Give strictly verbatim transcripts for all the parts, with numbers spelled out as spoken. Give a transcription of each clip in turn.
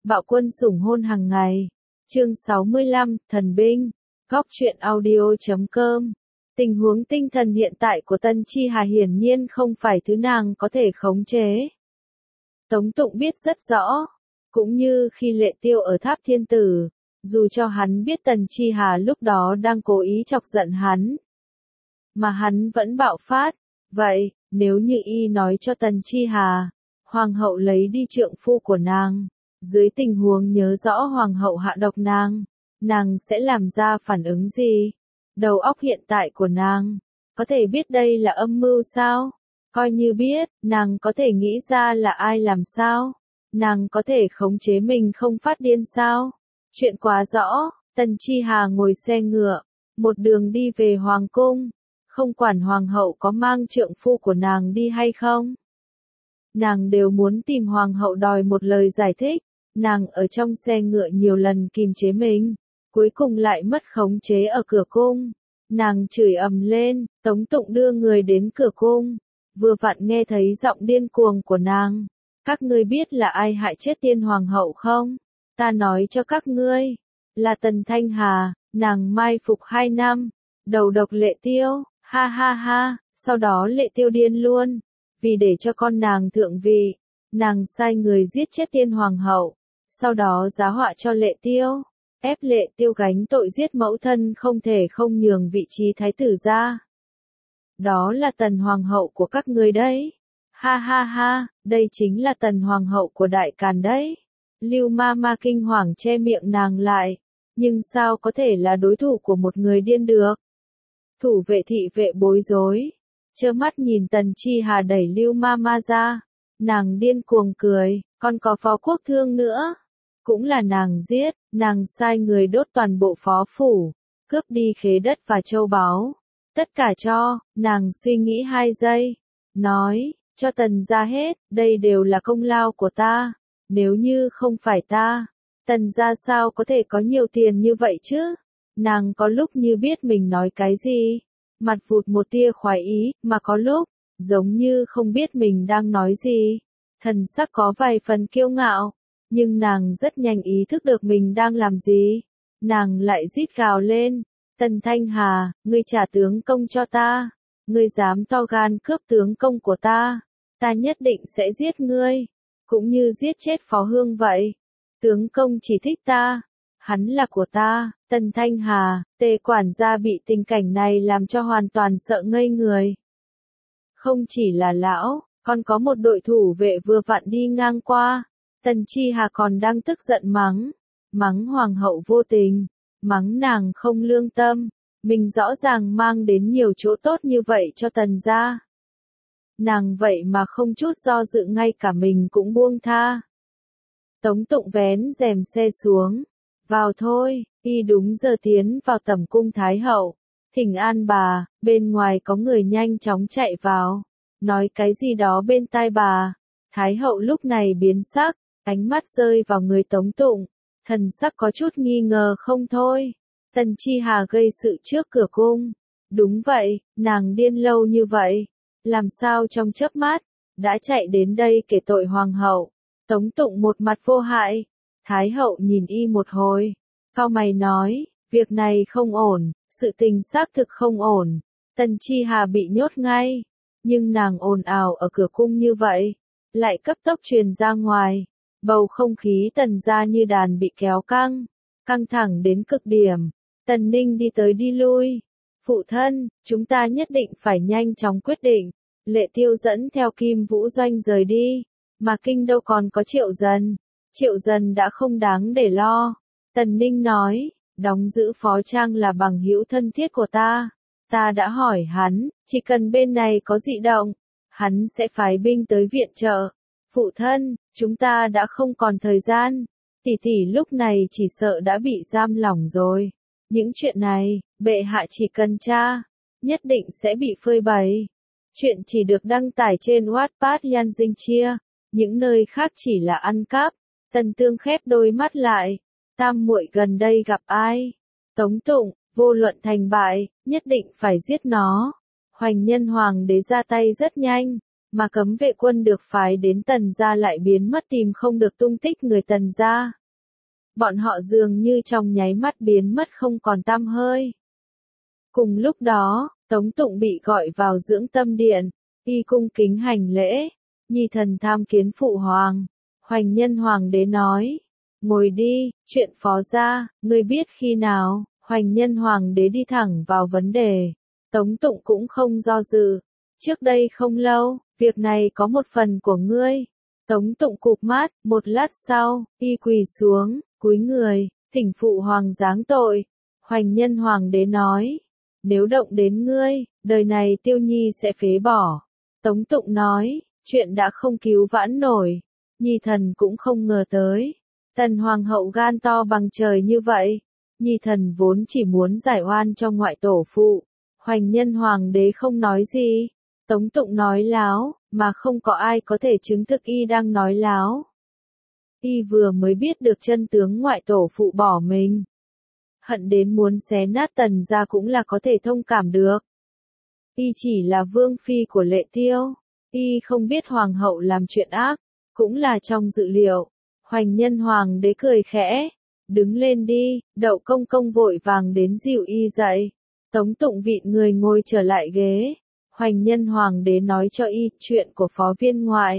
Bạo quân sủng hôn hàng ngày. Chương sáu mươi lăm, Thần binh. Góc truyện audio chấm com. Tình huống tinh thần hiện tại của Tân Chi Hà hiển nhiên không phải thứ nàng có thể khống chế. Tống Tụng biết rất rõ, cũng như khi Lệ Tiêu ở Tháp Thiên Tử, dù cho hắn biết Tần Chi Hà lúc đó đang cố ý chọc giận hắn, mà hắn vẫn bạo phát. Vậy, nếu như y nói cho Tần Chi Hà, Hoàng hậu lấy đi trượng phu của nàng, dưới tình huống nhớ rõ Hoàng hậu hạ độc nàng, nàng sẽ làm ra phản ứng gì? Đầu óc hiện tại của nàng, có thể biết đây là âm mưu sao? Coi như biết, nàng có thể nghĩ ra là ai làm sao? Nàng có thể khống chế mình không phát điên sao? Chuyện quá rõ, Tần Chi Hà ngồi xe ngựa, một đường đi về Hoàng cung, không quản Hoàng hậu có mang trượng phu của nàng đi hay không. Nàng đều muốn tìm Hoàng hậu đòi một lời giải thích, nàng ở trong xe ngựa nhiều lần kìm chế mình, cuối cùng lại mất khống chế ở cửa cung. Nàng chửi ầm lên, Tống Tụng đưa người đến cửa cung, vừa vặn nghe thấy giọng điên cuồng của nàng. Các ngươi biết là ai hại chết tiên Hoàng hậu không? Ta nói cho các ngươi, là Tần Thanh Hà, nàng mai phục hai năm, đầu độc Lệ Tiêu, ha ha ha, sau đó Lệ Tiêu điên luôn. Vì để cho con nàng thượng vị, nàng sai người giết chết tiên Hoàng hậu, sau đó giá họa cho Lệ Tiêu, ép Lệ Tiêu gánh tội giết mẫu thân không thể không nhường vị trí thái tử ra. Đó là Tần Hoàng hậu của các ngươi đấy. Ha ha ha, đây chính là Tần Hoàng hậu của Đại Càn đấy. Lưu Ma Ma kinh hoàng che miệng nàng lại, nhưng sao có thể là đối thủ của một người điên được? Thủ vệ thị vệ bối rối, trơ mắt nhìn Tần Chi Hà đẩy Lưu Ma Ma ra, nàng điên cuồng cười, còn có Phó Quốc Thương nữa, cũng là nàng giết, nàng sai người đốt toàn bộ phó phủ, cướp đi khế đất và châu báu, tất cả cho. Nàng suy nghĩ hai giây, nói, cho Tần gia hết, đây đều là công lao của ta, nếu như không phải ta, Tần gia sao có thể có nhiều tiền như vậy chứ? Nàng có lúc như biết mình nói cái gì, mặt vụt một tia khoái ý, mà có lúc, giống như không biết mình đang nói gì. Thần sắc có vài phần kiêu ngạo, nhưng nàng rất nhanh ý thức được mình đang làm gì. Nàng lại rít gào lên, Tần Thanh Hà, ngươi trả tướng công cho ta, ngươi dám to gan cướp tướng công của ta, ta nhất định sẽ giết ngươi, cũng như giết chết Phó Hương vậy. Tướng công chỉ thích ta, hắn là của ta. Tần Thanh Hà, Tề quản gia bị tình cảnh này làm cho hoàn toàn sợ ngây người. Không chỉ là lão, còn có một đội thủ vệ vừa vặn đi ngang qua. Tần Chi Hà còn đang tức giận mắng, mắng Hoàng hậu vô tình, mắng nàng không lương tâm, mình rõ ràng mang đến nhiều chỗ tốt như vậy cho Tần gia. Nàng vậy mà không chút do dự ngay cả mình cũng buông tha. Tống Tụng vén rèm xe xuống, vào thôi, y đúng giờ tiến vào tẩm cung Thái hậu, thỉnh an bà. Bên ngoài có người nhanh chóng chạy vào, nói cái gì đó bên tai bà. Thái hậu lúc này biến sắc, ánh mắt rơi vào người Tống Tụng, thần sắc có chút nghi ngờ không thôi. Tần Chi Hà gây sự trước cửa cung, đúng vậy, nàng điên lâu như vậy, làm sao trong chớp mắt đã chạy đến đây kể tội Hoàng hậu? Tống Tụng một mặt vô hại. Thái hậu nhìn y một hồi, cau mày nói, việc này không ổn, sự tình xác thực không ổn. Tần Chi Hà bị nhốt ngay, nhưng nàng ồn ào ở cửa cung như vậy, lại cấp tốc truyền ra ngoài. Bầu không khí Tần gia như đàn bị kéo căng, căng thẳng đến cực điểm. Tần Ninh đi tới đi lui. Phụ thân, chúng ta nhất định phải nhanh chóng quyết định. Lệ Tiêu dẫn theo Kim Vũ Doanh rời đi, mà kinh đâu còn có Triệu Dần. Triệu Dần đã không đáng để lo. Tần Ninh nói, đóng giữ Phó Trang là bằng hữu thân thiết của ta. Ta đã hỏi hắn, chỉ cần bên này có dị động, hắn sẽ phái binh tới viện trợ. Phụ thân, chúng ta đã không còn thời gian. Tỷ tỷ lúc này chỉ sợ đã bị giam lỏng rồi. Những chuyện này, bệ hạ chỉ cần tra, nhất định sẽ bị phơi bày. Chuyện chỉ được đăng tải trên Wattpad Yan Dinh Chia, những nơi khác chỉ là ăn cắp. Tần Tương khép đôi mắt lại, tam muội gần đây gặp ai? Tống Tụng, vô luận thành bại, nhất định phải giết nó. Hoành Nhân Hoàng đế ra tay rất nhanh, mà cấm vệ quân được phái đến Tần gia lại biến mất tìm không được tung tích người Tần gia. Bọn họ dường như trong nháy mắt biến mất không còn tăm hơi. Cùng lúc đó, Tống Tụng bị gọi vào dưỡng tâm điện, y cung kính hành lễ, nhi thần tham kiến phụ hoàng. Hoành Nhân hoàng đế nói, ngồi đi, chuyện phó gia, ngươi biết khi nào? Hoành Nhân hoàng đế đi thẳng vào vấn đề. Tống Tụng cũng không do dự. Trước đây không lâu, việc này có một phần của ngươi. Tống Tụng cụp mắt, một lát sau, y quỳ xuống, cúi người, thỉnh phụ hoàng giáng tội. Hoành Nhân hoàng đế nói, nếu động đến ngươi, đời này Tiêu Nhi sẽ phế bỏ. Tống Tụng nói, chuyện đã không cứu vãn nổi, nhi thần cũng không ngờ tới. Tần hoàng hậu gan to bằng trời như vậy, nhi thần vốn chỉ muốn giải oan cho ngoại tổ phụ. Hoành Nhân hoàng đế không nói gì. Tống Tụng nói láo, mà không có ai có thể chứng thực y đang nói láo. Y vừa mới biết được chân tướng ngoại tổ phụ bỏ mình. Hận đến muốn xé nát Tần gia cũng là có thể thông cảm được. Y chỉ là vương phi của Lệ Tiêu. Y không biết hoàng hậu làm chuyện ác, cũng là trong dự liệu. Hoành Nhân hoàng đế cười khẽ. Đứng lên đi, Đậu công công vội vàng đến dìu y dậy. Tống Tụng vịn người ngồi trở lại ghế. Hoành Nhân hoàng đế nói cho y chuyện của phó viên ngoại.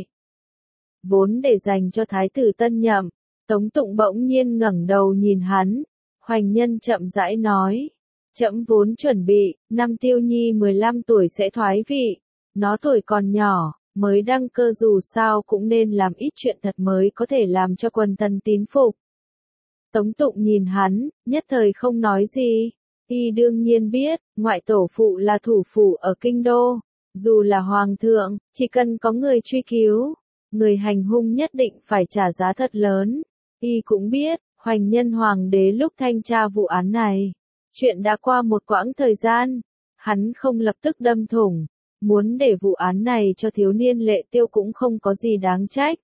Vốn để dành cho thái tử tân nhậm, Tống Tụng bỗng nhiên ngẩng đầu nhìn hắn. Hoành Nhân chậm rãi nói, trẫm vốn chuẩn bị, năm Tiêu Nhi mười lăm tuổi sẽ thoái vị. Nó tuổi còn nhỏ, mới đăng cơ dù sao cũng nên làm ít chuyện thật mới có thể làm cho quần thần tín phục. Tống Tụng nhìn hắn, nhất thời không nói gì. Y đương nhiên biết, ngoại tổ phụ là thủ phủ ở kinh đô. Dù là hoàng thượng, chỉ cần có người truy cứu, người hành hung nhất định phải trả giá thật lớn. Y cũng biết, Hoành Nhân hoàng đế lúc thanh tra vụ án này, chuyện đã qua một quãng thời gian, hắn không lập tức đâm thủng, muốn để vụ án này cho thiếu niên Lệ Tiêu cũng không có gì đáng trách.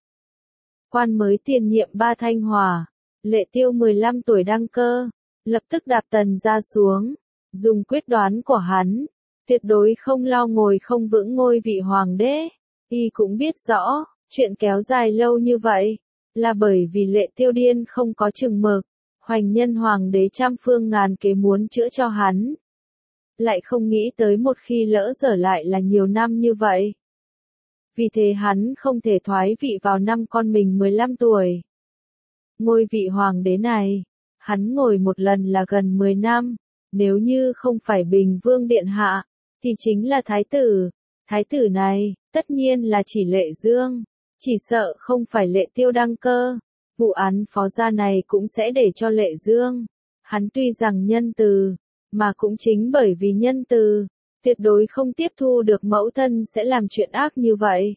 Quan mới tiền nhiệm ba Thanh Hòa, Lệ Tiêu mười lăm tuổi đăng cơ, lập tức đạp Tần gia xuống, dùng quyết đoán của hắn, tuyệt đối không lo ngồi không vững ngôi vị hoàng đế. Y cũng biết rõ, chuyện kéo dài lâu như vậy, là bởi vì Lệ Tiêu điên không có chừng mực. Hoành Nhân hoàng đế trăm phương ngàn kế muốn chữa cho hắn. Lại không nghĩ tới một khi lỡ dở lại là nhiều năm như vậy. Vì thế hắn không thể thoái vị vào năm con mình mười lăm tuổi. Ngôi vị hoàng đế này, hắn ngồi một lần là gần mười năm, nếu như không phải Bình Vương Điện Hạ, thì chính là Thái tử. Thái tử này, tất nhiên là chỉ Lệ Dương, chỉ sợ không phải Lệ Tiêu đăng cơ. Vụ án phó gia này cũng sẽ để cho Lệ Dương. Hắn tuy rằng nhân từ, mà cũng chính bởi vì nhân từ, tuyệt đối không tiếp thu được mẫu thân sẽ làm chuyện ác như vậy.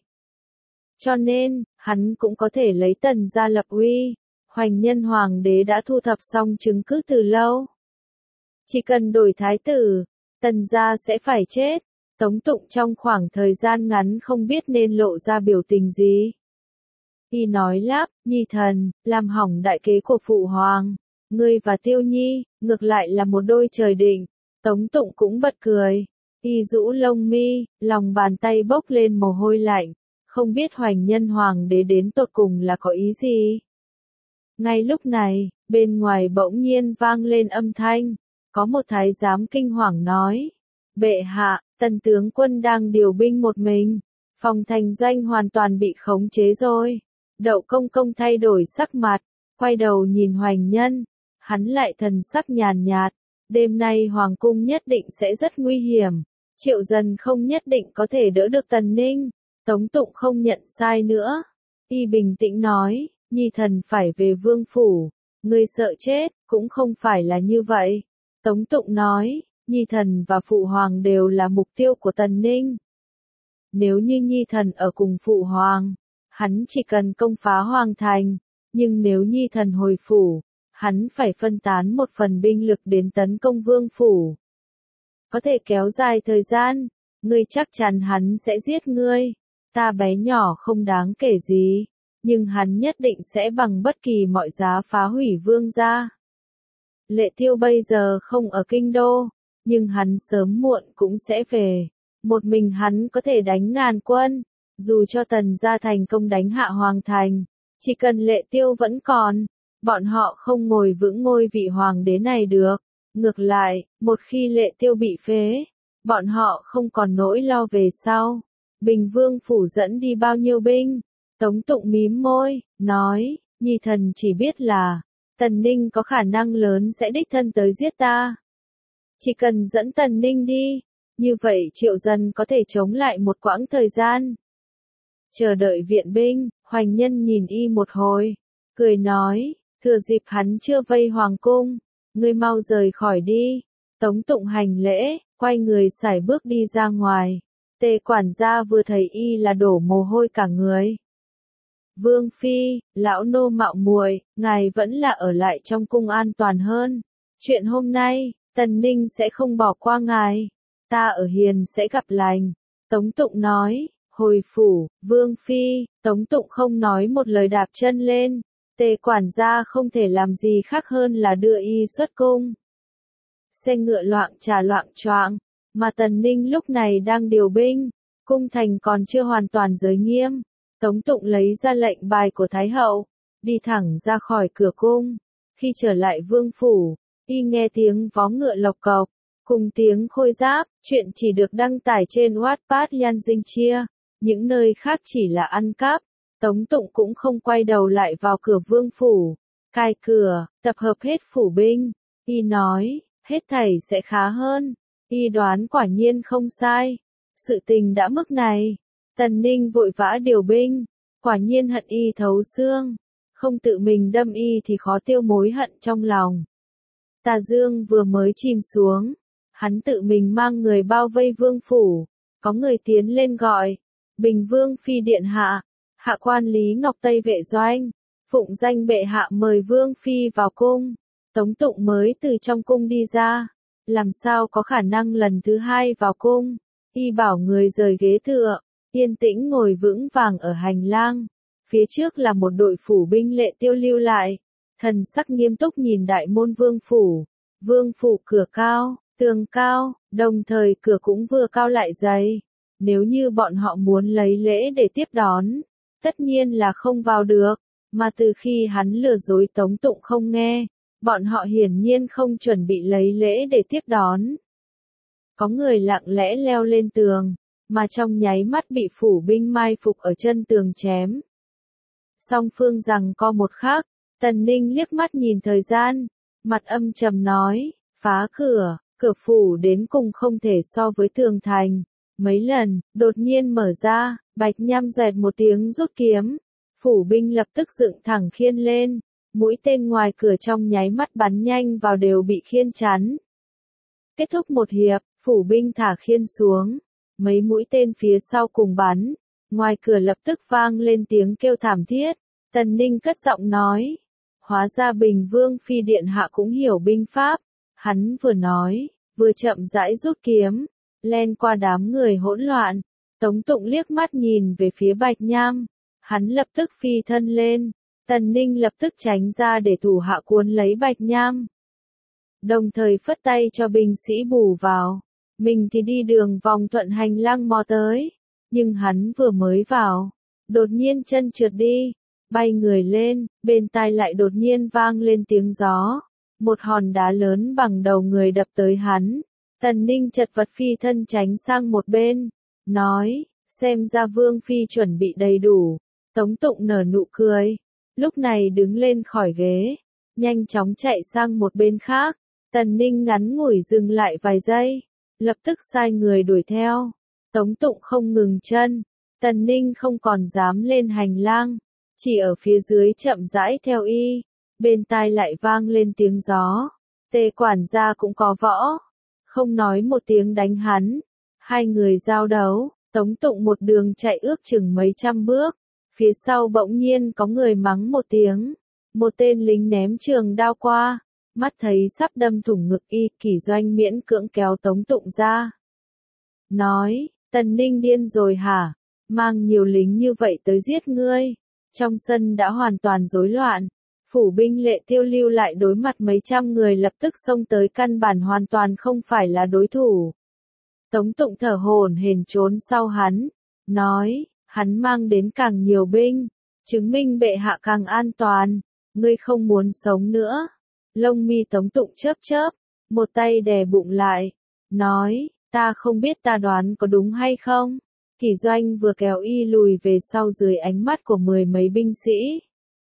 Cho nên, hắn cũng có thể lấy Tần gia lập uy. Hoành Nhân hoàng đế đã thu thập xong chứng cứ từ lâu. Chỉ cần đổi thái tử, Tần gia sẽ phải chết. Tống Tụng trong khoảng thời gian ngắn không biết nên lộ ra biểu tình gì. Y nói lắp, nhi thần, làm hỏng đại kế của phụ hoàng. Ngươi và Tiêu Nhi, ngược lại là một đôi trời định. Tống Tụng cũng bật cười. Y rũ lông mi, lòng bàn tay bốc lên mồ hôi lạnh. Không biết Hoành Nhân hoàng đế đến tột cùng là có ý gì. Ngay lúc này, bên ngoài bỗng nhiên vang lên âm thanh. Có một thái giám kinh hoàng nói. Bệ hạ, Tần tướng quân đang điều binh một mình. Phòng thành doanh hoàn toàn bị khống chế rồi. Đậu công công thay đổi sắc mặt, quay đầu nhìn Hoành Nhân. Hắn lại thần sắc nhàn nhạt. Đêm nay hoàng cung nhất định sẽ rất nguy hiểm. Triệu Dần không nhất định có thể đỡ được Tần Ninh. Tống Tụng không nhận sai nữa. Y bình tĩnh nói, nhi thần phải về vương phủ. Ngươi sợ chết, cũng không phải là như vậy. Tống Tụng nói, nhi thần và phụ hoàng đều là mục tiêu của Tần Ninh. Nếu như nhi thần ở cùng phụ hoàng, hắn chỉ cần công phá hoàng thành. Nhưng nếu nhi thần hồi phủ, hắn phải phân tán một phần binh lực đến tấn công vương phủ. Có thể kéo dài thời gian, ngươi chắc chắn hắn sẽ giết ngươi. Ta bé nhỏ không đáng kể gì, nhưng hắn nhất định sẽ bằng bất kỳ mọi giá phá hủy vương gia. Lệ Tiêu bây giờ không ở kinh đô, nhưng hắn sớm muộn cũng sẽ về. Một mình hắn có thể đánh ngàn quân, Dù cho Tần gia thành công đánh hạ Hoàng thành, chỉ cần Lệ Tiêu vẫn còn, bọn họ không ngồi vững ngôi vị hoàng đế này được. Ngược lại, một khi Lệ Tiêu bị phế, bọn họ không còn nỗi lo về sau. Bình Vương phủ dẫn đi bao nhiêu binh? Tống Tụng mím môi, nói, nhi thần chỉ biết là, Tần Ninh có khả năng lớn sẽ đích thân tới giết ta. Chỉ cần dẫn Tần Ninh đi, như vậy Triệu Dân có thể chống lại một quãng thời gian. Chờ đợi viện binh, Hoành Nhân nhìn y một hồi, cười nói, thừa dịp hắn chưa vây hoàng cung, ngươi mau rời khỏi đi. Tống Tụng hành lễ, quay người sải bước đi ra ngoài. Tề quản gia vừa thấy y là đổ mồ hôi cả người. Vương phi, lão nô mạo muội, ngài vẫn là ở lại trong cung an toàn hơn. Chuyện hôm nay, Tần Ninh sẽ không bỏ qua ngài. Ta ở hiền sẽ gặp lành. Tống Tụng nói, hồi phủ, Vương phi. Tống Tụng không nói một lời đạp chân lên. Tề quản gia không thể làm gì khác hơn là đưa y xuất cung. Xe ngựa loạng trà loạng choạng, mà Tần Ninh lúc này đang điều binh, cung thành còn chưa hoàn toàn giới nghiêm. Tống Tụng lấy ra lệnh bài của Thái hậu, đi thẳng ra khỏi cửa cung. Khi trở lại vương phủ, y nghe tiếng vó ngựa lộc cộc, cùng tiếng khôi giáp. Chuyện chỉ được đăng tải trên Wattpad Yan Dinh Chia, những nơi khác chỉ là ăn cắp. Tống Tụng cũng không quay đầu lại vào cửa vương phủ, cài cửa, tập hợp hết phủ binh. Y nói, hết thảy sẽ khá hơn. Y đoán quả nhiên không sai. Sự tình đã mức này, Tần Ninh vội vã điều binh, quả nhiên hận y thấu xương. Không tự mình đâm y thì khó tiêu mối hận trong lòng. Tà dương vừa mới chìm xuống, hắn tự mình mang người bao vây vương phủ. Có người tiến lên gọi, Bình Vương phi điện hạ. Hạ quan Lý Ngọc Tây vệ doanh, phụng danh bệ hạ mời Vương phi vào cung. Tống Tụng mới từ trong cung đi ra, làm sao có khả năng lần thứ hai vào cung. Y bảo người rời ghế tựa, yên tĩnh ngồi vững vàng ở hành lang. Phía trước là một đội phủ binh Lệ Tiêu lưu lại, thần sắc nghiêm túc nhìn đại môn vương phủ. Vương phủ cửa cao, tường cao, đồng thời cửa cũng vừa cao lại dày. Nếu như bọn họ muốn lấy lễ để tiếp đón, tất nhiên là không vào được, mà từ khi hắn lừa dối Tống Tụng không nghe, bọn họ hiển nhiên không chuẩn bị lấy lễ để tiếp đón. Có người lặng lẽ leo lên tường, mà trong nháy mắt bị phủ binh mai phục ở chân tường chém. Song phương rằng co một khắc, Tần Ninh liếc mắt nhìn thời gian, mặt âm trầm nói, phá cửa, cửa phủ đến cùng không thể so với tường thành. Mấy lần, đột nhiên mở ra, Bạch Nham doẹt một tiếng rút kiếm. Phủ binh lập tức dựng thẳng khiên lên, mũi tên ngoài cửa trong nháy mắt bắn nhanh vào đều bị khiên chắn. Kết thúc một hiệp, phủ binh thả khiên xuống, mấy mũi tên phía sau cùng bắn, ngoài cửa lập tức vang lên tiếng kêu thảm thiết. Tần Ninh cất giọng nói, hóa ra Bình Vương phi điện hạ cũng hiểu binh pháp. Hắn vừa nói, vừa chậm rãi rút kiếm, len qua đám người hỗn loạn. Tống Tụng liếc mắt nhìn về phía Bạch Nham, hắn lập tức phi thân lên. Tần Ninh lập tức tránh ra để thủ hạ cuốn lấy Bạch Nham, đồng thời phất tay cho binh sĩ bù vào. Mình thì đi đường vòng thuận hành lang mò tới, nhưng hắn vừa mới vào, đột nhiên chân trượt đi, bay người lên, bên tai lại đột nhiên vang lên tiếng gió, một hòn đá lớn bằng đầu người đập tới hắn. Tần Ninh chật vật phi thân tránh sang một bên, nói, xem ra Vương phi chuẩn bị đầy đủ. Tống Tụng nở nụ cười, lúc này đứng lên khỏi ghế, nhanh chóng chạy sang một bên khác. Tần Ninh ngắn ngủi dừng lại vài giây, lập tức sai người đuổi theo. Tống Tụng không ngừng chân, Tần Ninh không còn dám lên hành lang, chỉ ở phía dưới chậm rãi theo y. Bên tai lại vang lên tiếng gió, Tề quản gia cũng có võ, không nói một tiếng đánh hắn. Hai người giao đấu, Tống Tụng một đường chạy ước chừng mấy trăm bước, phía sau bỗng nhiên có người mắng một tiếng, một tên lính ném trường đao qua, mắt thấy sắp đâm thủng ngực y, Kỷ Doanh miễn cưỡng kéo Tống Tụng ra. Nói, Tần Ninh điên rồi hả, mang nhiều lính như vậy tới giết ngươi. Trong sân đã hoàn toàn rối loạn, phủ binh Lệ Tiêu lưu lại đối mặt mấy trăm người lập tức xông tới, căn bản hoàn toàn không phải là đối thủ. Tống Tụng thở hổn hển trốn sau hắn, nói, Hắn mang đến càng nhiều binh, chứng minh bệ hạ càng an toàn, ngươi không muốn sống nữa. Lông mi Tống Tụng chớp chớp, một tay đè bụng lại, nói, ta không biết ta đoán có đúng hay không. Kỷ Doanh vừa kéo y lùi về sau dưới ánh mắt của mười mấy binh sĩ.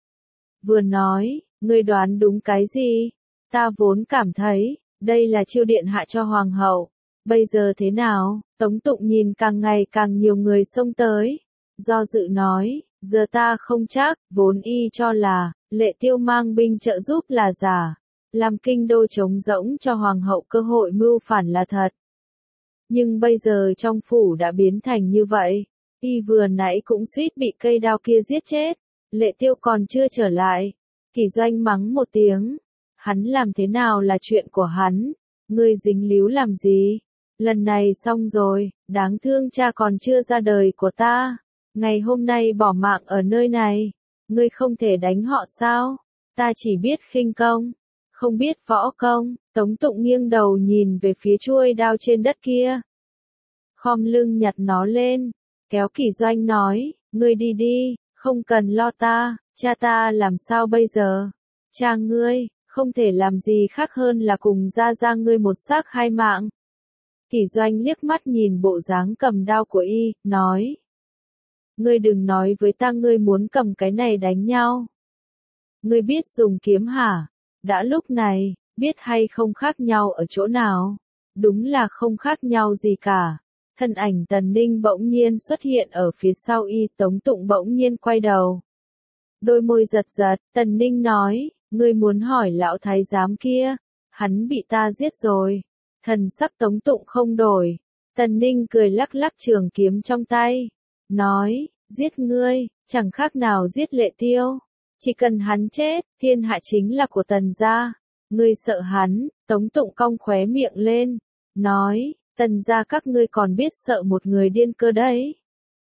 Vừa nói, ngươi đoán đúng cái gì? Ta vốn cảm thấy, đây là chiêu điện hạ cho hoàng hậu. Bây giờ thế nào? Tống Tụng nhìn càng ngày càng nhiều người xông tới. Do dự nói, giờ ta không chắc, vốn y cho là, Lệ Tiêu mang binh trợ giúp là giả. Làm kinh đô trống rỗng cho hoàng hậu cơ hội mưu phản là thật. Nhưng bây giờ trong phủ đã biến thành như vậy. Y vừa nãy cũng suýt bị cây đao kia giết chết. Lệ Tiêu còn chưa trở lại. Kỷ Doanh mắng một tiếng. Hắn làm thế nào là chuyện của hắn. Ngươi dính líu làm gì? Lần này xong rồi, đáng thương cha còn chưa ra đời của ta. Ngày hôm nay bỏ mạng ở nơi này. Ngươi không thể đánh họ sao? Ta chỉ biết khinh công, không biết võ công. Tống Tụng nghiêng đầu nhìn về phía chuôi đao trên đất kia. Khom lưng nhặt nó lên, kéo Kỷ Doanh nói, ngươi đi đi, không cần lo ta, cha ta làm sao bây giờ? Cha ngươi, không thể làm gì khác hơn là cùng ra ra ngươi một xác hai mạng. Kỷ Doanh liếc mắt nhìn bộ dáng cầm đao của y, nói. Ngươi đừng nói với ta ngươi muốn cầm cái này đánh nhau. Ngươi biết dùng kiếm hả? Đã lúc này, biết hay không khác nhau ở chỗ nào? Đúng là không khác nhau gì cả. Thân ảnh Tần Ninh bỗng nhiên xuất hiện ở phía sau y, Tống Tụng bỗng nhiên quay đầu. Đôi môi giật giật, Tần Ninh nói, ngươi muốn hỏi lão thái giám kia, hắn bị ta giết rồi. Thần sắc Tống Tụng không đổi. Tần Ninh cười lắc lắc trường kiếm trong tay. Nói, giết ngươi, chẳng khác nào giết Lệ Tiêu. Chỉ cần hắn chết, thiên hạ chính là của Tần gia. Ngươi sợ hắn, Tống Tụng cong khóe miệng lên. Nói, Tần gia các ngươi còn biết sợ một người điên cơ đấy.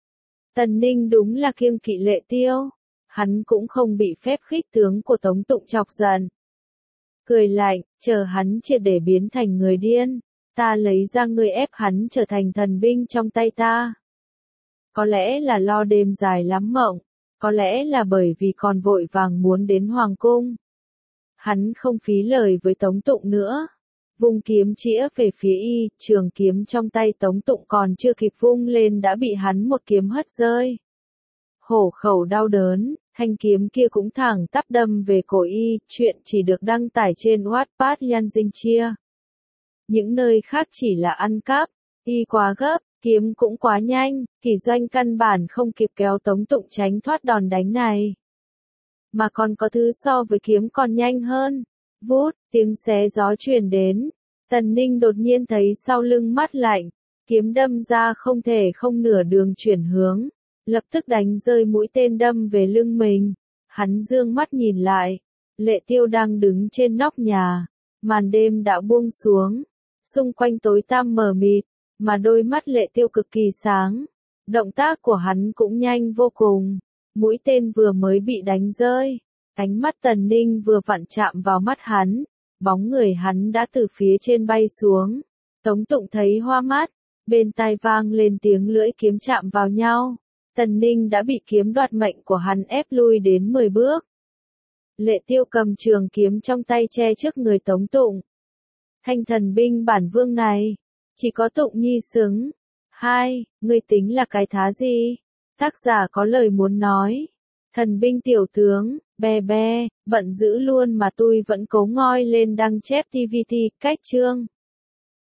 Tần Ninh đúng là kiêng kỵ Lệ Tiêu. Hắn cũng không bị phép khích tướng của Tống Tụng chọc giận. Cười lạnh, chờ hắn triệt để biến thành người điên. Ta lấy ra ngươi ép hắn trở thành thần binh trong tay ta. Có lẽ là lo đêm dài lắm mộng. Có lẽ là bởi vì còn vội vàng muốn đến hoàng cung. Hắn không phí lời với Tống Tụng nữa. Vung kiếm chĩa về phía y, trường kiếm trong tay Tống Tụng còn chưa kịp vung lên đã bị hắn một kiếm hất rơi. Hổ khẩu đau đớn, thanh kiếm kia cũng thẳng tắp đâm về cổ y, chuyện chỉ được đăng tải trên Wattpad Yan Dinh Chia. Những nơi khác chỉ là ăn cắp, y quá gấp, kiếm cũng quá nhanh, Kỷ Doanh căn bản không kịp kéo Tống Tụng tránh thoát đòn đánh này. Mà còn có thứ so với kiếm còn nhanh hơn. Vút, tiếng xé gió truyền đến. Tần Ninh đột nhiên thấy sau lưng mát lạnh, kiếm đâm ra không thể không nửa đường chuyển hướng, lập tức đánh rơi mũi tên đâm về lưng mình. Hắn dương mắt nhìn lại, Lệ Tiêu đang đứng trên nóc nhà, màn đêm đã buông xuống, xung quanh tối tăm mờ mịt, mà đôi mắt Lệ Tiêu cực kỳ sáng, động tác của hắn cũng nhanh vô cùng. Mũi tên vừa mới bị đánh rơi, ánh mắt Tần Ninh vừa vặn chạm vào mắt hắn, bóng người hắn đã từ phía trên bay xuống. Tống Tụng thấy hoa mắt, bên tai vang lên tiếng lưỡi kiếm chạm vào nhau. Tần Ninh đã bị kiếm đoạt mệnh của hắn ép lui đến mười bước. Lệ Tiêu cầm trường kiếm trong tay che trước người Tống Tụng. Thanh thần binh bản vương này, chỉ có Tụng Nhi xứng. Hai, ngươi tính là cái thá gì? Tác giả có lời muốn nói. Thần binh tiểu tướng, be be, bận dữ luôn mà tôi vẫn cố ngoi lên đăng chép tê vê tê, cách chương.